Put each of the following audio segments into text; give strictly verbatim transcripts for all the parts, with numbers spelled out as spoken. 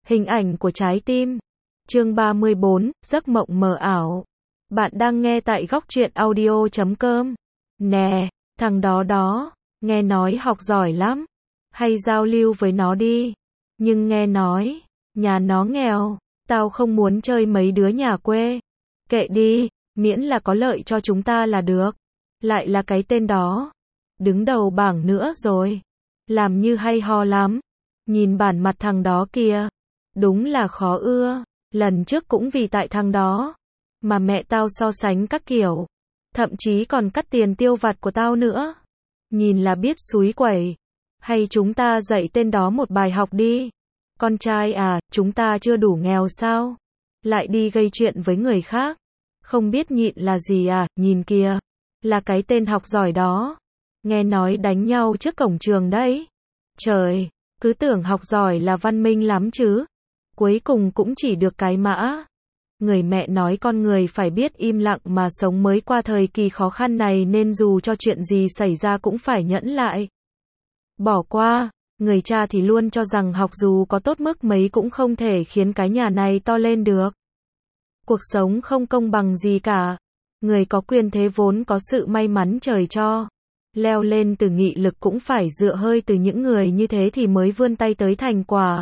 Hình ảnh của trái tim. Chương ba mươi bốn, giấc mộng mờ ảo. Bạn đang nghe tại góc truyện audio chấm com. Nè, thằng đó đó, nghe nói học giỏi lắm. Hay giao lưu với nó đi. Nhưng nghe nói, nhà nó nghèo, tao không muốn chơi mấy đứa nhà quê. Kệ đi, miễn là có lợi cho chúng ta là được. Lại là cái tên đó. Đứng đầu bảng nữa rồi. Làm như hay ho lắm. Nhìn bản mặt thằng đó kìa. Đúng là khó ưa. Lần trước cũng vì tại thằng đó mà mẹ tao so sánh các kiểu. Thậm chí còn cắt tiền tiêu vặt của tao nữa. Nhìn là biết xúi quẩy. Hay chúng ta dạy tên đó một bài học đi. Con trai à, chúng ta chưa đủ nghèo sao? Lại đi gây chuyện với người khác. Không biết nhịn là gì à, nhìn kìa. Là cái tên học giỏi đó. Nghe nói đánh nhau trước cổng trường đấy. Trời, cứ tưởng học giỏi là văn minh lắm chứ. Cuối cùng cũng chỉ được cái mã. Người mẹ nói con người phải biết im lặng mà sống mới qua thời kỳ khó khăn này, nên dù cho chuyện gì xảy ra cũng phải nhẫn lại. Bỏ qua. Người cha thì luôn cho rằng học dù có tốt mức mấy cũng không thể khiến cái nhà này to lên được. Cuộc sống không công bằng gì cả. Người có quyền thế vốn có sự may mắn trời cho. Leo lên từ nghị lực cũng phải dựa hơi từ những người như thế thì mới vươn tay tới thành quả.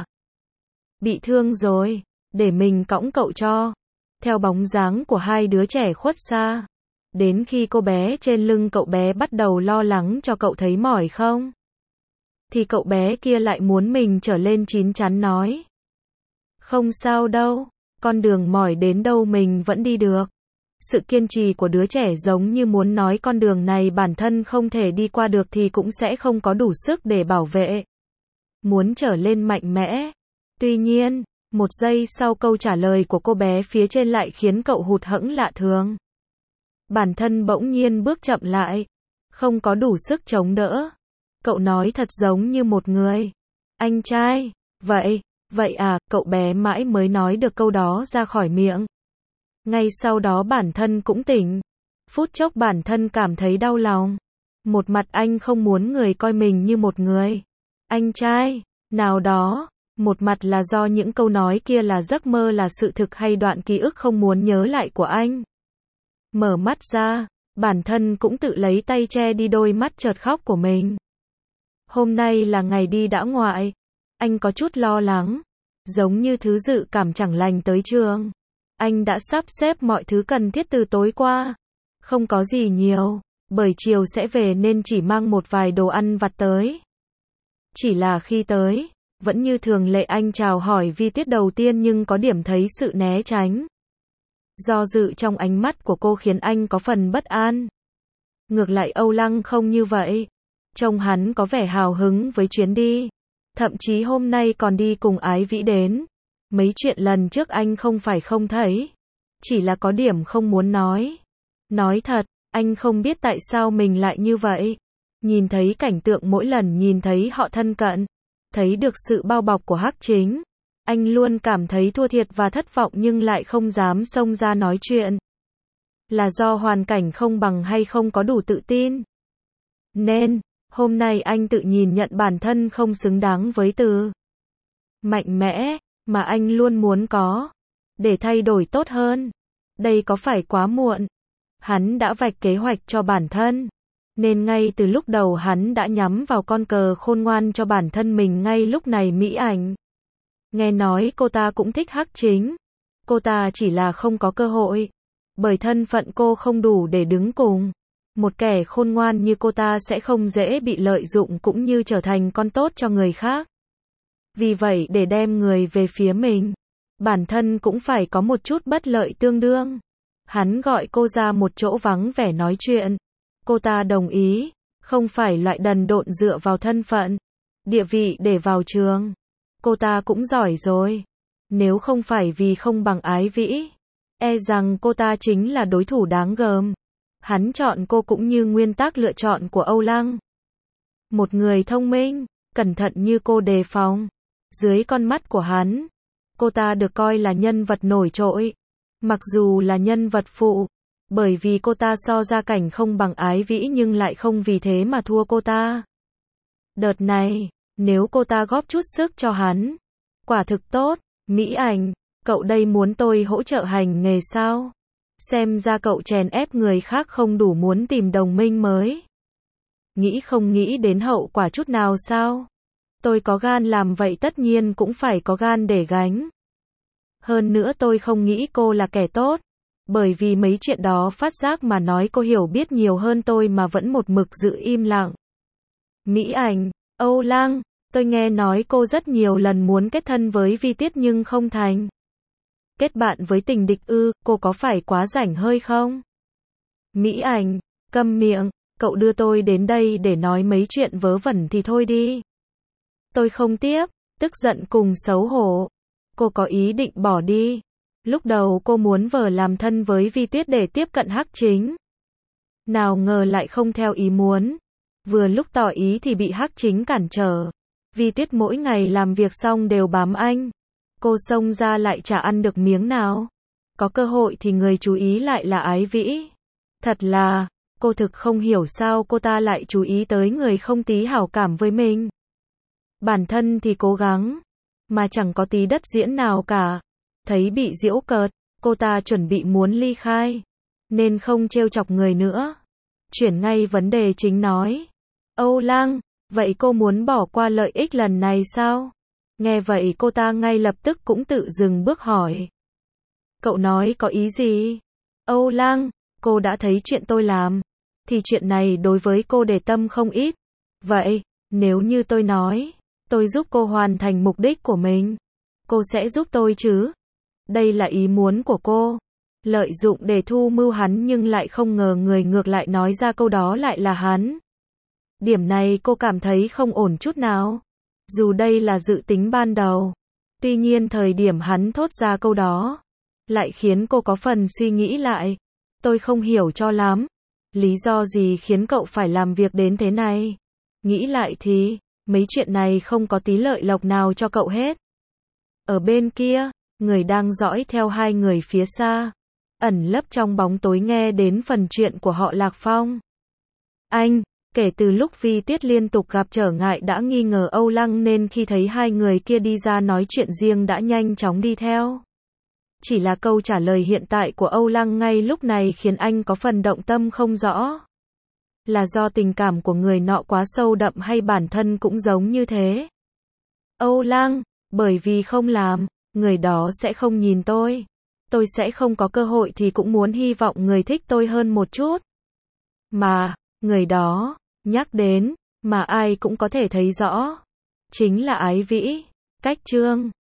Bị thương rồi, để mình cõng cậu cho. Theo bóng dáng của hai đứa trẻ khuất xa. Đến khi cô bé trên lưng cậu bé bắt đầu lo lắng cho cậu thấy mỏi không? Thì cậu bé kia lại muốn mình trở lên chín chắn nói. Không sao đâu, con đường mỏi đến đâu mình vẫn đi được. Sự kiên trì của đứa trẻ giống như muốn nói con đường này bản thân không thể đi qua được thì cũng sẽ không có đủ sức để bảo vệ. Muốn trở lên mạnh mẽ. Tuy nhiên, một giây sau câu trả lời của cô bé phía trên lại khiến cậu hụt hẫng lạ thường. Bản thân bỗng nhiên bước chậm lại. Không có đủ sức chống đỡ. Cậu nói thật giống như một người. Anh trai, vậy, vậy à, cậu bé mãi mới nói được câu đó ra khỏi miệng. Ngay sau đó bản thân cũng tỉnh. Phút chốc bản thân cảm thấy đau lòng. Một mặt anh không muốn người coi mình như một người. Anh trai, nào đó. Một mặt là do những câu nói kia là giấc mơ là sự thực hay đoạn ký ức không muốn nhớ lại của anh. Mở mắt ra, bản thân cũng tự lấy tay che đi đôi mắt chợt khóc của mình. Hôm nay là ngày đi dã ngoại. Anh có chút lo lắng. Giống như thứ dự cảm chẳng lành tới trường. Anh đã sắp xếp mọi thứ cần thiết từ tối qua. Không có gì nhiều, bởi chiều sẽ về nên chỉ mang một vài đồ ăn vặt tới. Chỉ là khi tới, vẫn như thường lệ anh chào hỏi Vi Tiết đầu tiên nhưng có điểm thấy sự né tránh. Do dự trong ánh mắt của cô khiến anh có phần bất an. Ngược lại Âu Lăng không như vậy. Trông hắn có vẻ hào hứng với chuyến đi. Thậm chí hôm nay còn đi cùng Ái Vĩ đến. Mấy chuyện lần trước anh không phải không thấy. Chỉ là có điểm không muốn nói. Nói thật, anh không biết tại sao mình lại như vậy. Nhìn thấy cảnh tượng mỗi lần nhìn thấy họ thân cận. Thấy được sự bao bọc của Hắc Chính. Anh luôn cảm thấy thua thiệt và thất vọng nhưng lại không dám xông ra nói chuyện. Là do hoàn cảnh không bằng hay không có đủ tự tin. Nên, hôm nay anh tự nhìn nhận bản thân không xứng đáng với từ mạnh mẽ mà anh luôn muốn có. Để thay đổi tốt hơn. Đây có phải quá muộn? Hắn đã vạch kế hoạch cho bản thân. Nên ngay từ lúc đầu hắn đã nhắm vào con cờ khôn ngoan cho bản thân mình ngay lúc này. Mỹ Ảnh. Nghe nói cô ta cũng thích Hắc Chính. Cô ta chỉ là không có cơ hội. Bởi thân phận cô không đủ để đứng cùng. Một kẻ khôn ngoan như cô ta sẽ không dễ bị lợi dụng cũng như trở thành con tốt cho người khác. Vì vậy để đem người về phía mình, bản thân cũng phải có một chút bất lợi tương đương. Hắn gọi cô ra một chỗ vắng vẻ nói chuyện. Cô ta đồng ý, không phải loại đần độn dựa vào thân phận, địa vị để vào trường. Cô ta cũng giỏi rồi. Nếu không phải vì không bằng Ái Vĩ, e rằng cô ta chính là đối thủ đáng gờm. Hắn chọn cô cũng như nguyên tắc lựa chọn của Âu Lăng. Một người thông minh, cẩn thận như cô đề phòng. Dưới con mắt của hắn, cô ta được coi là nhân vật nổi trội. Mặc dù là nhân vật phụ, bởi vì cô ta so gia cảnh không bằng Ái Vĩ nhưng lại không vì thế mà thua cô ta. Đợt này, nếu cô ta góp chút sức cho hắn, quả thực tốt, Mỹ Ảnh, cậu đây muốn tôi hỗ trợ hành nghề sao? Xem ra cậu chèn ép người khác không đủ muốn tìm đồng minh mới. Nghĩ không nghĩ đến hậu quả chút nào sao? Tôi có gan làm vậy tất nhiên cũng phải có gan để gánh. Hơn nữa tôi không nghĩ cô là kẻ tốt. Bởi vì mấy chuyện đó phát giác mà nói cô hiểu biết nhiều hơn tôi mà vẫn một mực giữ im lặng. Mỹ Ảnh, Âu Lăng, tôi nghe nói cô rất nhiều lần muốn kết thân với Vi Tiết nhưng không thành. Kết bạn với tình địch ư, cô có phải quá rảnh hơi không? Mỹ Ảnh, câm miệng, cậu đưa tôi đến đây để nói mấy chuyện vớ vẩn thì thôi đi. Tôi không tiếp, tức giận cùng xấu hổ. Cô có ý định bỏ đi. Lúc đầu cô muốn vờ làm thân với Vi Tuyết để tiếp cận Hắc Chính. Nào ngờ lại không theo ý muốn. Vừa lúc tỏ ý thì bị Hắc Chính cản trở. Vi Tuyết mỗi ngày làm việc xong đều bám anh. Cô xông ra lại chả ăn được miếng nào. Có cơ hội thì người chú ý lại là Ái Vĩ. Thật là, cô thực không hiểu sao cô ta lại chú ý tới người không tí hảo cảm với mình. Bản thân thì cố gắng, mà chẳng có tí đất diễn nào cả. Thấy bị giễu cợt, cô ta chuẩn bị muốn ly khai, nên không trêu chọc người nữa. Chuyển ngay vấn đề chính nói. Âu Lăng, vậy cô muốn bỏ qua lợi ích lần này sao? Nghe vậy cô ta ngay lập tức cũng tự dừng bước hỏi. Cậu nói có ý gì? Âu Lăng, cô đã thấy chuyện tôi làm, thì chuyện này đối với cô để tâm không ít. Vậy, nếu như tôi nói, tôi giúp cô hoàn thành mục đích của mình, cô sẽ giúp tôi chứ? Đây là ý muốn của cô. Lợi dụng để thu mưu hắn nhưng lại không ngờ người ngược lại nói ra câu đó lại là hắn. Điểm này cô cảm thấy không ổn chút nào. Dù đây là dự tính ban đầu. Tuy nhiên thời điểm hắn thốt ra câu đó, lại khiến cô có phần suy nghĩ lại. Tôi không hiểu cho lắm. Lý do gì khiến cậu phải làm việc đến thế này? Nghĩ lại thì, mấy chuyện này không có tí lợi lộc nào cho cậu hết. Ở bên kia, người đang dõi theo hai người phía xa, ẩn lấp trong bóng tối nghe đến phần chuyện của họ Lạc Phong. Anh, kể từ lúc Vi Tiết liên tục gặp trở ngại đã nghi ngờ Âu Lăng nên khi thấy hai người kia đi ra nói chuyện riêng đã nhanh chóng đi theo. Chỉ là câu trả lời hiện tại của Âu Lăng ngay lúc này khiến anh có phần động tâm không rõ. Là do tình cảm của người nọ quá sâu đậm hay bản thân cũng giống như thế? Âu Lăng, bởi vì không làm, người đó sẽ không nhìn tôi. Tôi sẽ không có cơ hội thì cũng muốn hy vọng người thích tôi hơn một chút. Mà, người đó, nhắc đến, mà ai cũng có thể thấy rõ. Chính là Ái Vĩ, Cách Trương.